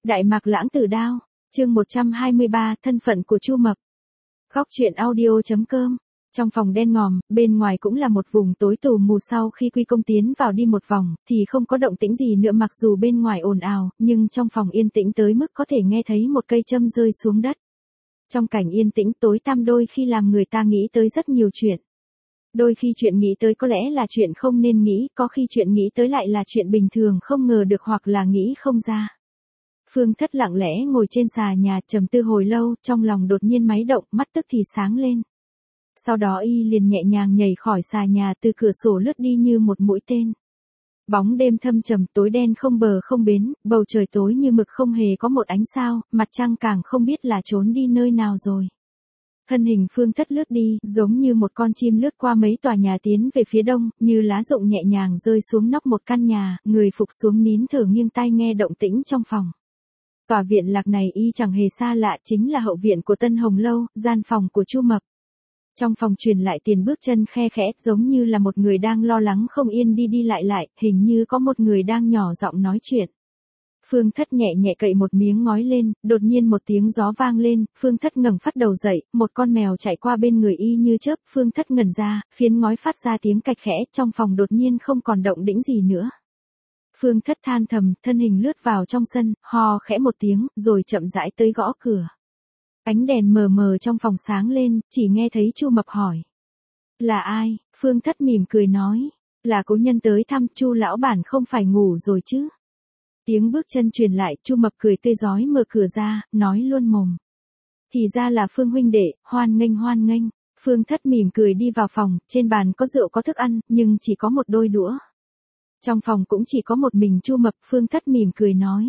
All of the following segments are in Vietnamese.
Đại Mạc Lãng Tử Đao, chương 123, thân phận của Chu Mập. Góc truyện audio.com. Trong phòng đen ngòm, bên ngoài cũng là một vùng tối tù mù. Sau khi Quy Công tiến vào đi một vòng, thì không có động tĩnh gì nữa, mặc dù bên ngoài ồn ào, nhưng trong phòng yên tĩnh tới mức có thể nghe thấy một cây châm rơi xuống đất. Trong cảnh yên tĩnh tối tăm đôi khi làm người ta nghĩ tới rất nhiều chuyện. Đôi khi chuyện nghĩ tới có lẽ là chuyện không nên nghĩ, có khi chuyện nghĩ tới lại là chuyện bình thường không ngờ được hoặc là nghĩ không ra. Phương Thất lặng lẽ ngồi trên xà nhà trầm tư hồi lâu, trong lòng đột nhiên máy động, mắt tức thì sáng lên. Sau đó y liền nhẹ nhàng nhảy khỏi xà nhà, từ cửa sổ lướt đi như một mũi tên. Bóng đêm thâm trầm tối đen không bờ không bến, bầu trời tối như mực không hề có một ánh sao, mặt trăng càng không biết là trốn đi nơi nào rồi. Thân hình Phương Thất lướt đi, giống như một con chim lướt qua mấy tòa nhà tiến về phía đông, như lá rụng nhẹ nhàng rơi xuống nóc một căn nhà, người phục xuống nín thở nghiêng tai nghe động tĩnh trong phòng. Tòa viện lạc này y chẳng hề xa lạ, chính là hậu viện của Tân Hồng Lâu, gian phòng của Chu Mập. Trong phòng truyền lại tiền bước chân khe khẽ, giống như là một người đang lo lắng không yên đi đi lại, hình như có một người đang nhỏ giọng nói chuyện. Phương Thất nhẹ nhẹ cậy một miếng ngói lên, đột nhiên một tiếng gió vang lên, Phương Thất ngẩng phát đầu dậy, một con mèo chạy qua bên người y như chớp, Phương Thất ngẩn ra, phiến ngói phát ra tiếng cạch khẽ, trong phòng đột nhiên không còn động tĩnh gì nữa. Phương Thất than thầm, thân hình lướt vào trong sân, hò khẽ một tiếng, rồi chậm rãi tới gõ cửa. Ánh đèn mờ mờ trong phòng sáng lên, chỉ nghe thấy Chu Mập hỏi. Là ai? Phương Thất mỉm cười nói. Là cố nhân tới thăm, Chu lão bản không phải ngủ rồi chứ? Tiếng bước chân truyền lại, Chu Mập cười tươi rói mở cửa ra, nói luôn mồm. Thì ra là Phương huynh đệ, hoan nghênh hoan nghênh. Phương Thất mỉm cười đi vào phòng, trên bàn có rượu có thức ăn, nhưng chỉ có một đôi đũa. Trong phòng cũng chỉ có một mình Chu Mập, Phương Thất mỉm cười nói.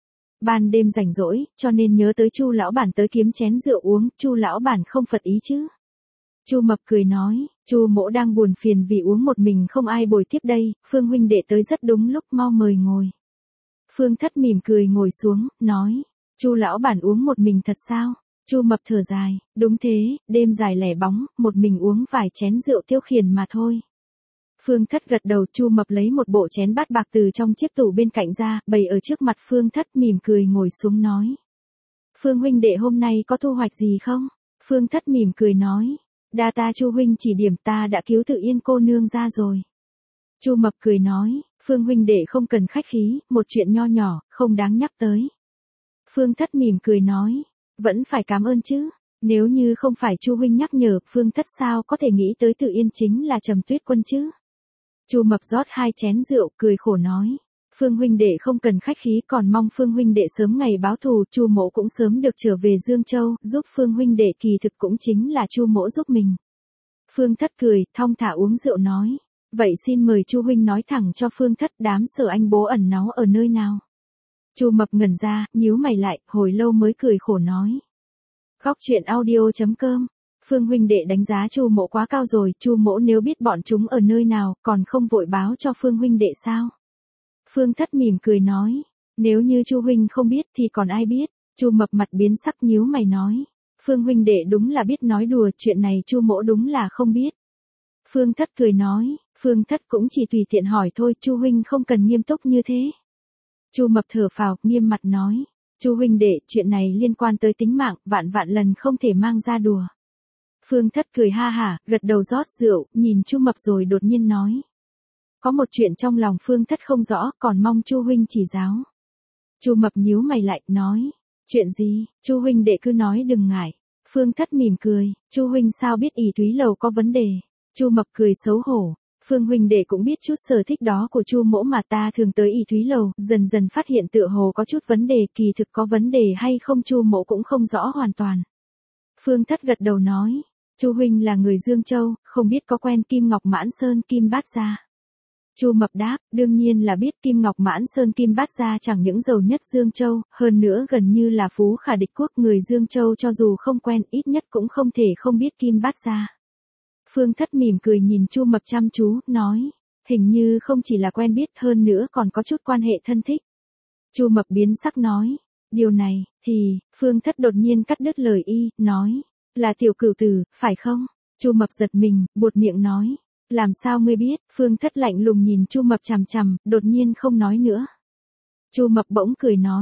Ban đêm rảnh rỗi, cho nên nhớ tới Chu lão bản tới kiếm chén rượu uống, Chu lão bản không phật ý chứ? Chu Mập cười nói, Chu mỗ đang buồn phiền vì uống một mình không ai bồi tiếp đây, Phương huynh đệ tới rất đúng lúc, mau mời ngồi. Phương Thất mỉm cười ngồi xuống, nói, Chu lão bản uống một mình thật sao? Chu Mập thở dài, đúng thế, đêm dài lẻ bóng, một mình uống vài chén rượu tiêu khiển mà thôi. Phương Thất gật đầu, Chu Mập lấy một bộ chén bát bạc từ trong chiếc tủ bên cạnh ra, bày ở trước mặt Phương Thất, mỉm cười ngồi xuống nói. Phương huynh đệ hôm nay có thu hoạch gì không? Phương Thất mỉm cười nói. Đa ta Chu huynh chỉ điểm, ta đã cứu Tự Yên cô nương ra rồi. Chu Mập cười nói, Phương huynh đệ không cần khách khí, một chuyện nho nhỏ, không đáng nhắc tới. Phương Thất mỉm cười nói, vẫn phải cảm ơn chứ. Nếu như không phải Chu huynh nhắc nhở, Phương Thất sao có thể nghĩ tới Tự Yên chính là Trầm Tuyết Quân chứ? Chu Mập rót 2 chén rượu, cười khổ nói, Phương huynh đệ không cần khách khí, còn mong Phương huynh đệ sớm ngày báo thù, Chu mỗ cũng sớm được trở về Dương Châu, giúp Phương huynh đệ, kỳ thực cũng chính là Chu mỗ giúp mình. Phương Thất cười, thong thả uống rượu nói, vậy xin mời Chu huynh nói thẳng cho Phương Thất, đám Sở anh bố ẩn náu ở nơi nào? Chu Mập ngẩn ra, nhíu mày lại, hồi lâu mới cười khổ nói. Góc truyện audio.com. Phương huynh đệ đánh giá Chu mỗ quá cao rồi, Chu mỗ nếu biết bọn chúng ở nơi nào, còn không vội báo cho Phương huynh đệ sao? Phương Thất mỉm cười nói, nếu như Chu huynh không biết thì còn ai biết? Chu Mập mặt biến sắc nhíu mày nói, Phương huynh đệ đúng là biết nói đùa, chuyện này Chu mỗ đúng là không biết. Phương Thất cười nói, Phương Thất cũng chỉ tùy tiện hỏi thôi, Chu huynh không cần nghiêm túc như thế. Chu Mập thở phào, nghiêm mặt nói, Chu huynh đệ, chuyện này liên quan tới tính mạng, vạn vạn lần không thể mang ra đùa. Phương Thất cười ha hả, gật đầu rót rượu, nhìn Chu Mập rồi đột nhiên nói. Có một chuyện trong lòng Phương Thất không rõ, còn mong Chu huynh chỉ giáo. Chu Mập nhíu mày lại, nói. Chuyện gì? Chu huynh đệ cứ nói đừng ngại. Phương Thất mỉm cười, Chu huynh sao biết ỷ Thúy Lầu có vấn đề? Chu Mập cười xấu hổ. Phương huynh đệ cũng biết chút sở thích đó của Chu mỗ mà, ta thường tới ỷ Thúy Lầu, dần dần phát hiện tựa hồ có chút vấn đề, kỳ thực có vấn đề hay không Chu mỗ cũng không rõ hoàn toàn. Phương Thất gật đầu nói. Chu huynh là người Dương Châu, không biết có quen Kim Ngọc Mãn Sơn Kim Bát Gia? Chu Mập đáp, đương nhiên là biết, Kim Ngọc Mãn Sơn Kim Bát Gia chẳng những giàu nhất Dương Châu, hơn nữa gần như là phú khả địch quốc, người Dương Châu cho dù không quen, ít nhất cũng không thể không biết Kim Bát Gia. Phương Thất mỉm cười nhìn Chu Mập chăm chú, nói, hình như không chỉ là quen biết, hơn nữa còn có chút quan hệ thân thích. Chu Mập biến sắc nói, điều này, thì, Phương Thất đột nhiên cắt đứt lời y, nói. Là Tiểu Cửu Tử, phải không? Chu Mập giật mình, buột miệng nói. Làm sao ngươi biết? Phương Thất lạnh lùng nhìn Chu Mập chằm chằm, đột nhiên không nói nữa. Chu Mập bỗng cười nói.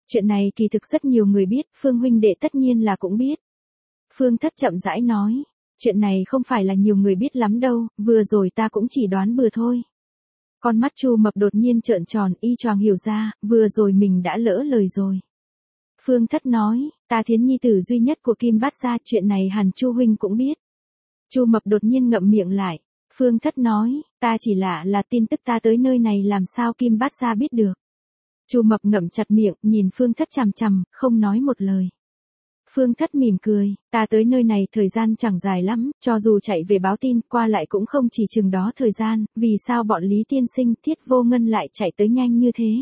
Chuyện này kỳ thực rất nhiều người biết, Phương huynh đệ tất nhiên là cũng biết. Phương Thất chậm rãi nói, chuyện này không phải là nhiều người biết lắm đâu, vừa rồi ta cũng chỉ đoán bừa thôi. Con mắt Chu Mập đột nhiên trợn tròn, y choàng hiểu ra, vừa rồi mình đã lỡ lời rồi. Phương Thất nói, ta Thiến nhi tử duy nhất của Kim Bát gia, chuyện này hẳn Chu huynh cũng biết. Chu Mập đột nhiên ngậm miệng lại. Phương Thất nói, ta chỉ là tin tức ta tới nơi này làm sao Kim Bát gia biết được. Chu Mập ngậm chặt miệng, nhìn Phương Thất chằm chằm, không nói một lời. Phương Thất mỉm cười, ta tới nơi này thời gian chẳng dài lắm, cho dù chạy về báo tin, qua lại cũng không chỉ chừng đó thời gian, vì sao bọn Lý tiên sinh Thiết Vô Ngân lại chạy tới nhanh như thế.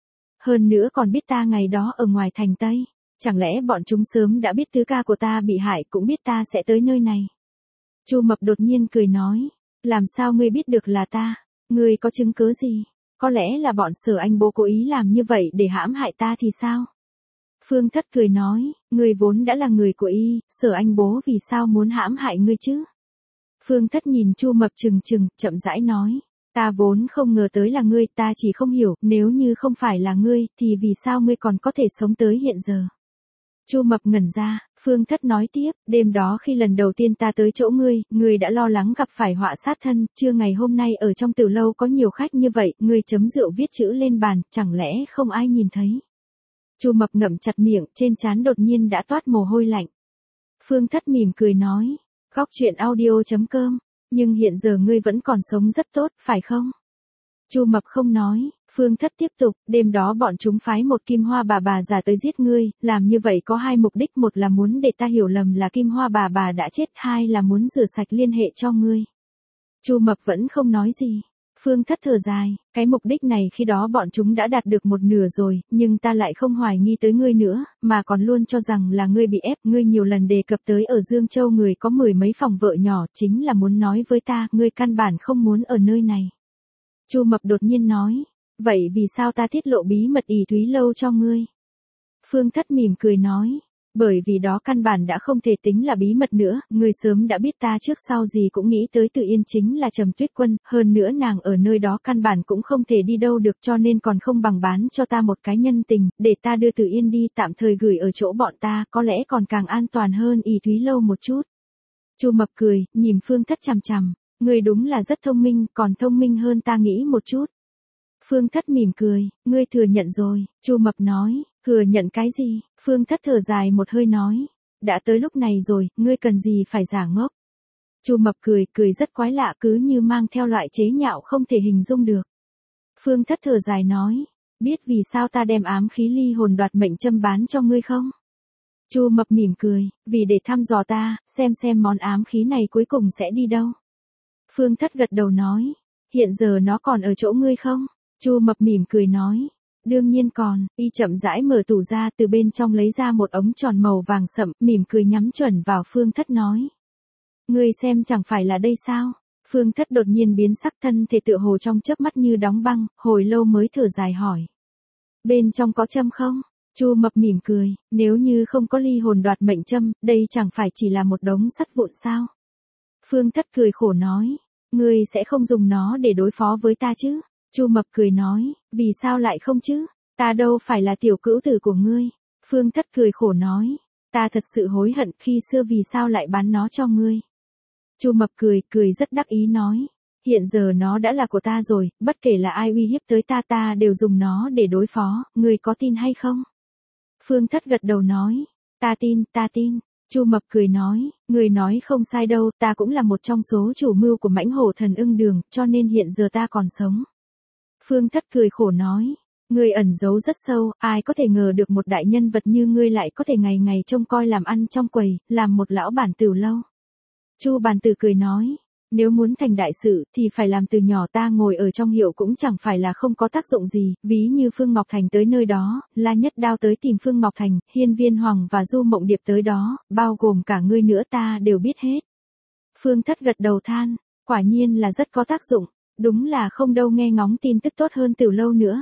Hơn nữa còn biết ta ngày đó ở ngoài thành Tây, chẳng lẽ bọn chúng sớm đã biết tứ ca của ta bị hại cũng biết ta sẽ tới nơi này. Chu Mập đột nhiên cười nói, làm sao ngươi biết được là ta, ngươi có chứng cứ gì, có lẽ là bọn Sở Anh Bố cố ý làm như vậy để hãm hại ta thì sao? Phương Thất cười nói, ngươi vốn đã là người của y, Sở Anh Bố vì sao muốn hãm hại ngươi chứ? Phương Thất nhìn Chu Mập chừng chừng, chậm rãi nói, ta vốn không ngờ tới là ngươi, ta chỉ không hiểu, nếu như không phải là ngươi, thì vì sao ngươi còn có thể sống tới hiện giờ? Chu Mập ngẩn ra, Phương Thất nói tiếp, đêm đó khi lần đầu tiên ta tới chỗ ngươi đã lo lắng gặp phải họa sát thân, trưa ngày hôm nay ở trong tử lâu có nhiều khách như vậy, ngươi chấm rượu viết chữ lên bàn, chẳng lẽ không ai nhìn thấy? Chu Mập ngậm chặt miệng, trên trán đột nhiên đã toát mồ hôi lạnh. Phương Thất mỉm cười nói, Góc Truyện Audio.com, nhưng hiện giờ ngươi vẫn còn sống rất tốt, phải không? Chu Mập không nói. Phương Thất tiếp tục, đêm đó bọn chúng phái một Kim Hoa bà giả tới giết ngươi, làm như vậy có hai mục đích, một là muốn để ta hiểu lầm là Kim Hoa bà đã chết, hai là muốn rửa sạch liên hệ cho ngươi. Chu Mập vẫn không nói gì. Phương Thất thở dài, cái mục đích này khi đó bọn chúng đã đạt được một nửa rồi, nhưng ta lại không hoài nghi tới ngươi nữa, mà còn luôn cho rằng là ngươi bị ép, ngươi nhiều lần đề cập tới ở Dương Châu người có 10 mấy phòng vợ nhỏ, chính là muốn nói với ta, ngươi căn bản không muốn ở nơi này. Chu Mập đột nhiên nói, vậy vì sao ta tiết lộ bí mật ỷ Thúy Lâu cho ngươi? Phương Thất mỉm cười nói, bởi vì đó căn bản đã không thể tính là bí mật nữa, ngươi sớm đã biết ta trước sau gì cũng nghĩ tới Từ Yên chính là Trầm Tuyết Quân, hơn nữa nàng ở nơi đó căn bản cũng không thể đi đâu được cho nên còn không bằng bán cho ta một cái nhân tình, để ta đưa Từ Yên đi tạm thời gửi ở chỗ bọn ta, có lẽ còn càng an toàn hơn ỷ Thúy Lâu một chút. Chu Mập cười, nhìn Phương Thất chằm chằm, ngươi đúng là rất thông minh, còn thông minh hơn ta nghĩ một chút. Phương Thất mỉm cười, ngươi thừa nhận rồi, Chu Mập nói, thừa nhận cái gì? Phương Thất thở dài một hơi nói, đã tới lúc này rồi, ngươi cần gì phải giả ngốc. Chu Mập cười rất quái lạ, cứ như mang theo loại chế nhạo không thể hình dung được. Phương Thất thở dài nói, biết vì sao ta đem ám khí ly hồn đoạt mệnh châm bán cho ngươi không? Chu Mập mỉm cười, vì để thăm dò ta, xem món ám khí này cuối cùng sẽ đi đâu. Phương Thất gật đầu nói, hiện giờ nó còn ở chỗ ngươi không? Chu Mập mỉm cười nói, đương nhiên còn, y chậm rãi mở tủ ra, từ bên trong lấy ra một ống tròn màu vàng sậm, mỉm cười nhắm chuẩn vào Phương Thất nói. Ngươi xem chẳng phải là đây sao? Phương Thất đột nhiên biến sắc, thân thể tựa hồ trong chớp mắt như đóng băng, hồi lâu mới thở dài hỏi. Bên trong có châm không? Chu Mập mỉm cười, nếu như không có ly hồn đoạt mệnh châm, đây chẳng phải chỉ là một đống sắt vụn sao? Phương Thất cười khổ nói, ngươi sẽ không dùng nó để đối phó với ta chứ? Chu Mập cười nói, vì sao lại không chứ? Ta đâu phải là tiểu cữu tử của ngươi. Phương Thất cười khổ nói, ta thật sự hối hận khi xưa vì sao lại bán nó cho ngươi. Chu Mập cười rất đắc ý nói, hiện giờ nó đã là của ta rồi, bất kể là ai uy hiếp tới ta đều dùng nó để đối phó, ngươi có tin hay không? Phương Thất gật đầu nói, ta tin. Chu Mập cười nói, người nói không sai đâu, ta cũng là một trong số chủ mưu của Mãnh Hổ Thần Ưng Đường, cho nên hiện giờ ta còn sống. Phương Thất cười khổ nói, ngươi ẩn giấu rất sâu, ai có thể ngờ được một đại nhân vật như ngươi lại có thể ngày ngày trông coi làm ăn trong quầy, làm một lão bản tửu lâu. Chu Bàn Tử cười nói, nếu muốn thành đại sự thì phải làm từ nhỏ, ta ngồi ở trong hiệu cũng chẳng phải là không có tác dụng gì, ví như Phương Ngọc Thành tới nơi đó, La Nhất Đao tới tìm Phương Ngọc Thành, Hiên Viên Hoàng và Du Mộng Điệp tới đó, bao gồm cả ngươi nữa ta đều biết hết. Phương Thất gật đầu than, quả nhiên là rất có tác dụng, đúng là không đâu nghe ngóng tin tức tốt hơn Tửu Lâu nữa.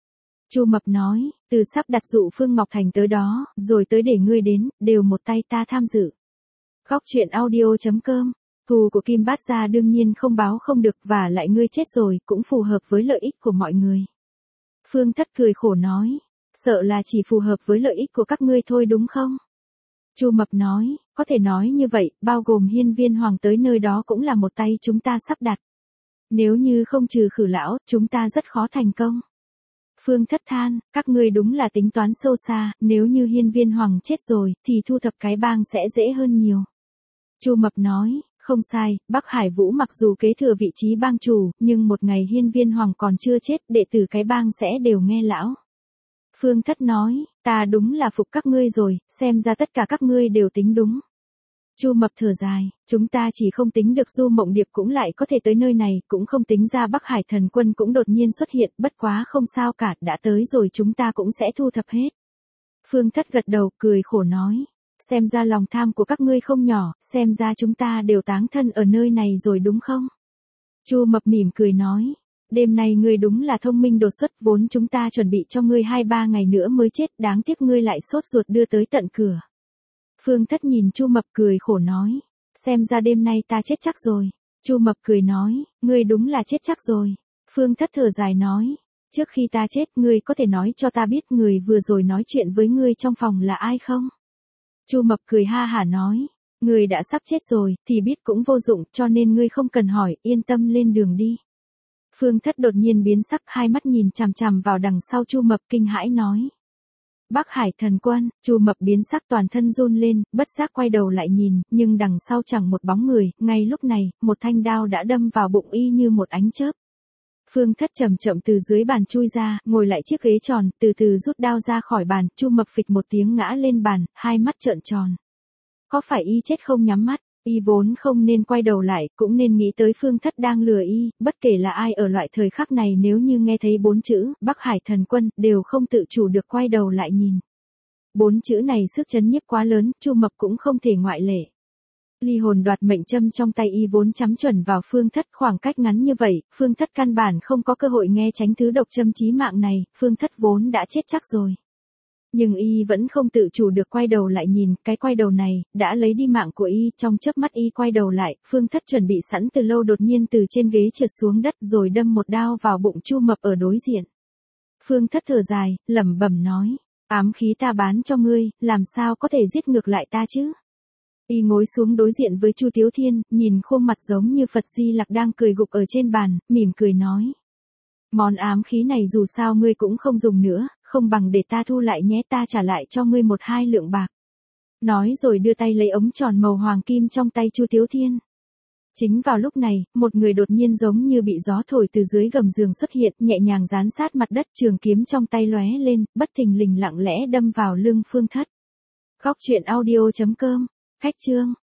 Chu Mập nói, từ sắp đặt dụ Phương Ngọc Thành tới đó, rồi tới để ngươi đến, đều một tay ta tham dự. Góc Truyện Audio.com, thù của Kim Bát gia đương nhiên không báo không được, và lại ngươi chết rồi, cũng phù hợp với lợi ích của mọi người. Phương Thất cười khổ nói, Sợ là chỉ phù hợp với lợi ích của các ngươi thôi đúng không? Chu Mập nói, có thể nói như vậy, bao gồm hiên viên hoàng tới nơi đó cũng là một tay chúng ta sắp đặt. Nếu như không trừ Khử lão, chúng ta rất khó thành công. Phương Thất than, các ngươi đúng là tính toán sâu xa, nếu như hiên viên hoàng chết rồi, thì thu thập cái bang sẽ dễ hơn nhiều. Chu Mập nói, không sai, Bắc Hải Vũ mặc dù kế thừa vị trí bang chủ, nhưng một ngày hiên viên hoàng còn chưa chết, đệ tử cái bang sẽ đều nghe lão. Phương Thất nói, ta đúng là phục các ngươi rồi, xem ra tất cả các ngươi đều tính đúng. Chu Mập thở dài, chúng ta chỉ không tính được Du Mộng Điệp cũng lại có thể tới nơi này, cũng không tính ra Bắc Hải thần quân cũng đột nhiên xuất hiện, bất quá không sao cả, đã tới rồi chúng ta cũng sẽ thu thập hết. Phương Thất gật đầu, cười khổ nói, xem ra lòng tham của các ngươi không nhỏ, xem ra chúng ta đều táng thân ở nơi này rồi đúng không? Chu Mập mỉm cười nói, đêm nay ngươi đúng là thông minh đột xuất, vốn chúng ta chuẩn bị cho ngươi 2-3 ngày nữa mới chết, đáng tiếc ngươi lại sốt ruột đưa tới tận cửa. Phương Thất nhìn Chu Mập cười khổ nói, xem ra đêm nay ta chết chắc rồi. Chu Mập cười nói, ngươi đúng là chết chắc rồi. Phương Thất thở dài nói, trước khi ta chết ngươi có thể nói cho ta biết người vừa rồi nói chuyện với ngươi trong phòng là ai không? Chu Mập cười ha hả nói, ngươi đã sắp chết rồi, thì biết cũng vô dụng, cho nên ngươi không cần hỏi, yên tâm lên đường đi. Phương Thất đột nhiên biến sắc, hai mắt nhìn chằm chằm vào đằng sau Chu Mập kinh hãi nói. Bắc Hải thần quân, Chu Mập biến sắc toàn thân run lên, bất giác quay đầu lại nhìn, nhưng đằng sau chẳng một bóng người, ngay lúc này, một thanh đao đã đâm vào bụng y như một ánh chớp. Phương Thất chậm chậm từ dưới bàn chui ra, ngồi lại chiếc ghế tròn, từ từ rút đao ra khỏi bàn, Chu Mập phịch một tiếng ngã lên bàn, hai mắt trợn tròn. Có phải y chết không nhắm mắt? Y vốn không nên quay đầu lại, cũng nên nghĩ tới Phương Thất đang lừa y, bất kể là ai ở loại thời khắc này nếu như nghe thấy 4 chữ, Bắc Hải thần quân, đều không tự chủ được quay đầu lại nhìn. 4 chữ này sức chấn nhiếp quá lớn, Chu Mập cũng không thể ngoại lệ. Ly hồn đoạt mệnh châm trong tay y vốn chắm chuẩn vào Phương Thất, khoảng cách ngắn như vậy, Phương Thất căn bản không có cơ hội nghe tránh thứ độc châm chí mạng này, Phương Thất vốn đã chết chắc rồi. Nhưng y vẫn không tự chủ được quay đầu lại nhìn, cái quay đầu này, đã lấy đi mạng của y, trong chớp mắt y quay đầu lại, Phương Thất chuẩn bị sẵn từ lâu đột nhiên từ trên ghế trượt xuống đất rồi đâm một đao vào bụng Chu Mập ở đối diện. Phương Thất thở dài, lẩm bẩm nói, ám khí ta bán cho ngươi, làm sao có thể giết ngược lại ta chứ? Y ngồi xuống đối diện với Chu Tiếu Thiên, nhìn khuôn mặt giống như Phật Di Lặc đang cười gục ở trên bàn, mỉm cười nói. Món ám khí này dù sao ngươi cũng không dùng nữa, không bằng để ta thu lại nhé, ta trả lại cho ngươi 1-2 lượng bạc. Nói rồi đưa tay lấy ống tròn màu hoàng kim trong tay Chu Tiếu Thiên. Chính vào lúc này, một người đột nhiên giống như bị gió thổi từ dưới gầm giường xuất hiện, nhẹ nhàng dán sát mặt đất, trường kiếm trong tay lóe lên, bất thình lình lặng lẽ đâm vào lưng Phương Thất. Góc truyện audio.com, khách chương.